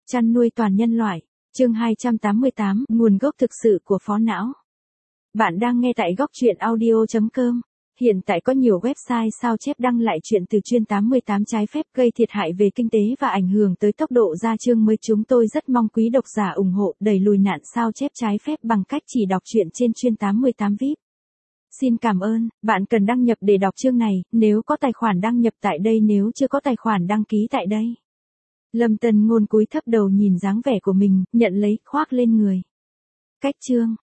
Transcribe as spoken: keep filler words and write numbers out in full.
Chăn nuôi toàn nhân loại. Chương hai trăm tám mươi tám, nguồn gốc thực sự của phó não. Bạn đang nghe tại góc truyện audio chấm com. Hiện tại có nhiều website sao chép đăng lại chuyện từ chuyên tám mươi tám trái phép gây thiệt hại về kinh tế và ảnh hưởng tới tốc độ ra chương mới. Chúng tôi rất mong quý độc giả ủng hộ đẩy lùi nạn sao chép trái phép bằng cách chỉ đọc truyện trên chuyên tám mươi tám vi ai pi. Xin cảm ơn. Bạn cần đăng nhập để đọc chương này, nếu có tài khoản đăng nhập tại đây, nếu chưa có tài khoản đăng ký tại đây. Lâm Tân Ngôn cúi thấp đầu nhìn dáng vẻ của mình, nhận lấy, khoác lên người. Cách chương.